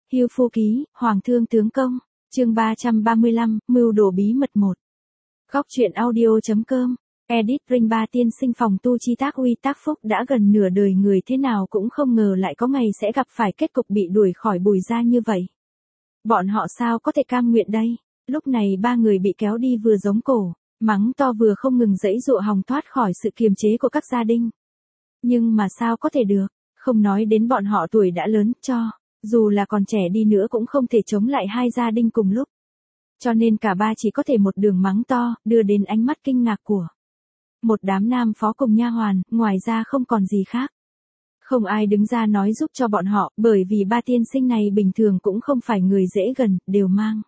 Hưu Phu Ký, Hoàng Thương Tướng Công, chương 335, Mưu đồ bí mật 1. Góc truyện audio.com, edit Ring Ba tiên sinh phòng tu chi tác uy tác phúc đã gần nửa đời người thế nào cũng không ngờ lại có ngày sẽ gặp phải kết cục bị đuổi khỏi Bùi gia như vậy. Bọn họ sao có thể cam nguyện đây? Lúc này ba người bị kéo đi vừa giống cổ, mắng to vừa không ngừng giãy giụa hòng thoát khỏi sự kiềm chế của các gia đình. Nhưng mà sao có thể được, không nói đến bọn họ tuổi đã lớn, dù là còn trẻ đi nữa cũng không thể chống lại hai gia đình cùng lúc. Cho nên cả ba chỉ có thể một đường mắng to, đưa đến ánh mắt kinh ngạc của một đám nam phó cùng nha hoàn, ngoài ra không còn gì khác. Không ai đứng ra nói giúp cho bọn họ, bởi vì ba tiên sinh này bình thường cũng không phải người dễ gần, đều mang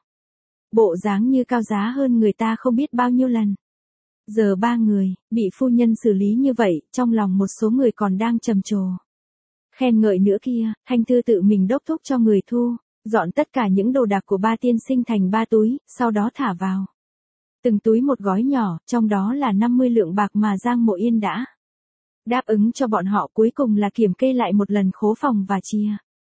bộ dáng như cao giá hơn người ta không biết bao nhiêu lần. Giờ ba người, bị phu nhân xử lý như vậy, trong lòng một số người còn đang trầm trồ. Khen ngợi nữa kia, Thanh Thư tự mình đốc thúc cho người thu, dọn tất cả những đồ đạc của ba tiên sinh thành 3 túi, sau đó thả vào từng túi một gói nhỏ, trong đó là 50 lượng bạc mà Giang Mộ Yên đã đáp ứng cho bọn họ, cuối cùng là kiểm kê lại một lần khố phòng và chia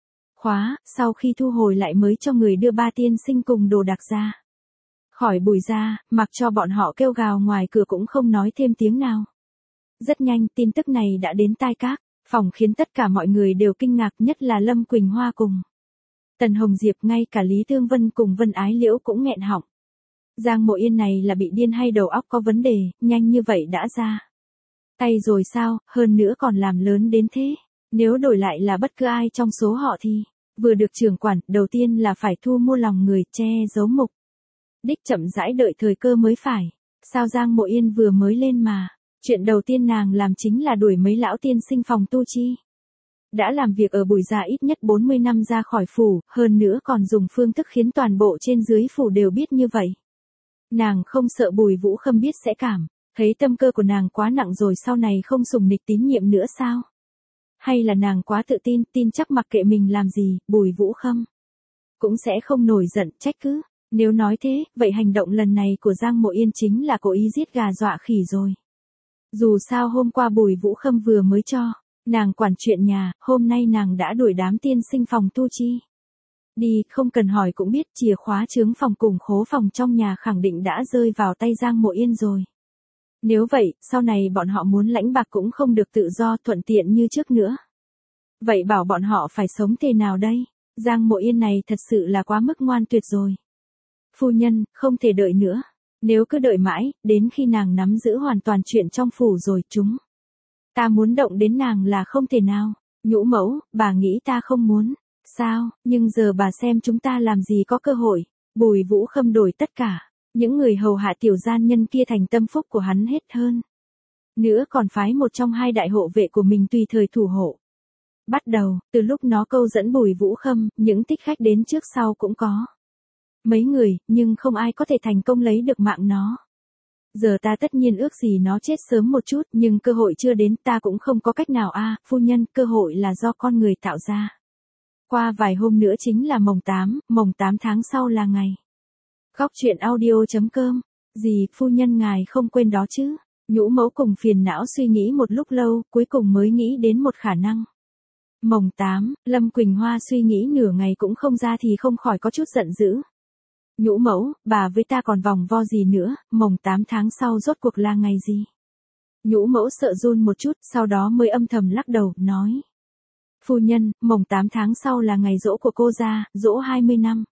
khóa, sau khi thu hồi lại mới cho người đưa ba tiên sinh cùng đồ đạc ra khỏi Bùi gia, mặc cho bọn họ kêu gào ngoài cửa cũng không nói thêm tiếng nào. Rất nhanh, tin tức này đã đến tai các phòng, khiến tất cả mọi người đều kinh ngạc, nhất là Lâm Quỳnh Hoa cùng Tần Hồng Diệp, ngay cả Lý Thương Vân cùng Vân Ái Liễu cũng nghẹn họng. Giang Mộ Yên này là bị điên hay đầu óc có vấn đề, nhanh như vậy đã ra tay rồi sao, hơn nữa còn làm lớn đến thế. Nếu đổi lại là bất cứ ai trong số họ thì, vừa được trưởng quản, đầu tiên là phải thu mua lòng người, che giấu mục đích, chậm rãi đợi thời cơ mới phải. Sao Giang Mộ Yên vừa mới lên mà, chuyện đầu tiên nàng làm chính là đuổi mấy lão tiên sinh phòng tu chi đã làm việc ở Bùi gia ít nhất 40 năm ra khỏi phủ, hơn nữa còn dùng phương thức khiến toàn bộ trên dưới phủ đều biết như vậy. Nàng không sợ Bùi Vũ Khâm biết sẽ cảm thấy tâm cơ của nàng quá nặng rồi sau này không sùng nịch tín nhiệm nữa sao? Hay là nàng quá tự tin, tin chắc mặc kệ mình làm gì, Bùi Vũ Khâm cũng sẽ không nổi giận, trách cứ. Nếu nói thế, vậy hành động lần này của Giang Mộ Yên chính là cố ý giết gà dọa khỉ rồi. Dù sao hôm qua Bùi Vũ Khâm vừa mới cho nàng quản chuyện nhà, hôm nay nàng đã đuổi đám tiên sinh phòng tu chi đi, không cần hỏi cũng biết chìa khóa chướng phòng cùng khố phòng trong nhà khẳng định đã rơi vào tay Giang Mộ Yên rồi. Nếu vậy, sau này bọn họ muốn lãnh bạc cũng không được tự do thuận tiện như trước nữa. Vậy bảo bọn họ phải sống thế nào đây? Giang Mộ Yên này thật sự là quá mức ngoan tuyệt rồi. Phu nhân, không thể đợi nữa. Nếu cứ đợi mãi, đến khi nàng nắm giữ hoàn toàn chuyện trong phủ rồi, ta muốn động đến nàng là không thể nào. Nhũ mẫu, bà nghĩ ta không muốn. Sao, nhưng giờ bà xem chúng ta làm gì có cơ hội. Bùi Vũ Khâm đổi tất cả những người hầu hạ tiểu gian nhân kia thành tâm phúc của hắn hết, hơn nữa còn phái một trong hai đại hộ vệ của mình tùy thời thủ hộ. Bắt đầu, từ lúc nó câu dẫn Bùi Vũ Khâm, những thích khách đến trước sau cũng có mấy người, nhưng không ai có thể thành công lấy được mạng nó. Giờ ta tất nhiên ước gì nó chết sớm một chút, nhưng cơ hội chưa đến, ta cũng không có cách nào phu nhân, cơ hội là do con người tạo ra. Qua vài hôm nữa chính là mồng 8 tháng sau là ngày. Góc truyện audio.com, gì, phu nhân ngài không quên đó chứ? Nhũ mẫu cùng phiền não suy nghĩ một lúc lâu, cuối cùng mới nghĩ đến một khả năng. Mồng 8, Lâm Quỳnh Hoa suy nghĩ nửa ngày cũng không ra thì không khỏi có chút giận dữ. Nhũ mẫu, bà với ta còn vòng vo gì nữa, mồng 8 tháng sau rốt cuộc là ngày gì? Nhũ mẫu sợ run một chút, sau đó mới âm thầm lắc đầu, nói. Phu nhân, mồng 8 tháng sau là ngày giỗ của cô gia, giỗ 20 năm.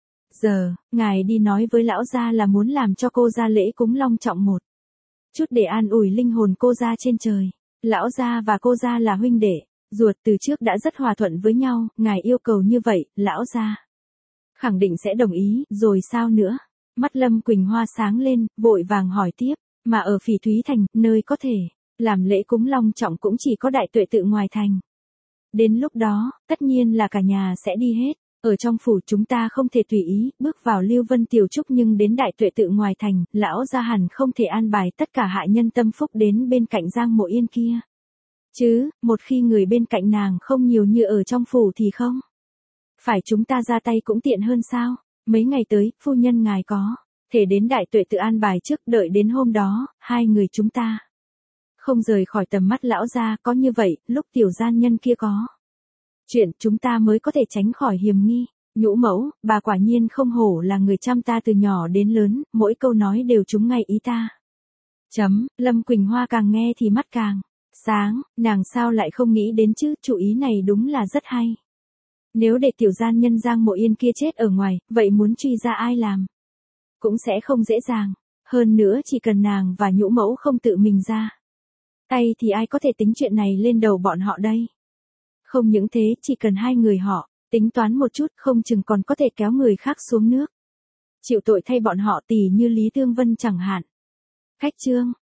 Giờ, ngài đi nói với lão gia là muốn làm cho cô gia lễ cúng long trọng một chút để an ủi linh hồn cô gia trên trời. Lão gia và cô gia là huynh đệ ruột, từ trước đã rất hòa thuận với nhau, ngài yêu cầu như vậy, lão gia khẳng định sẽ đồng ý, rồi sao nữa? Mắt Lâm Quỳnh Hoa sáng lên, vội vàng hỏi tiếp, mà ở Phỉ Thúy Thành, nơi có thể làm lễ cúng long trọng cũng chỉ có Đại Tuệ Tự ngoài thành. Đến lúc đó, tất nhiên là cả nhà sẽ đi hết. Ở trong phủ chúng ta không thể tùy ý bước vào Lưu Vân Tiểu Trúc, nhưng đến Đại Tuệ Tự ngoài thành, lão gia hẳn không thể an bài tất cả hạ nhân tâm phúc đến bên cạnh Giang Mộ Yên kia. Chứ, một khi người bên cạnh nàng không nhiều như ở trong phủ thì không phải chúng ta ra tay cũng tiện hơn sao? Mấy ngày tới, phu nhân ngài có thể đến Đại Tuệ Tự an bài trước, đợi đến hôm đó, hai người chúng ta không rời khỏi tầm mắt lão gia, có như vậy, lúc tiểu gian nhân kia có chuyện chúng ta mới có thể tránh khỏi hiểm nghi. Nhũ mẫu, bà quả nhiên không hổ là người chăm ta từ nhỏ đến lớn, mỗi câu nói đều trúng ngay ý ta. Lâm Quỳnh Hoa càng nghe thì mắt càng sáng, nàng sao lại không nghĩ đến chứ, chủ ý này đúng là rất hay. Nếu để tiểu gian nhân Giang Mộ Yên kia chết ở ngoài, vậy muốn truy ra ai làm? Cũng sẽ không dễ dàng. Hơn nữa chỉ cần nàng và nhũ mẫu không tự mình ra tay thì ai có thể tính chuyện này lên đầu bọn họ đây? Không những thế, chỉ cần hai người họ tính toán một chút, không chừng còn có thể kéo người khác xuống nước. Chịu tội thay bọn họ, tỉ như Lý Thương Vân chẳng hạn. Cách chương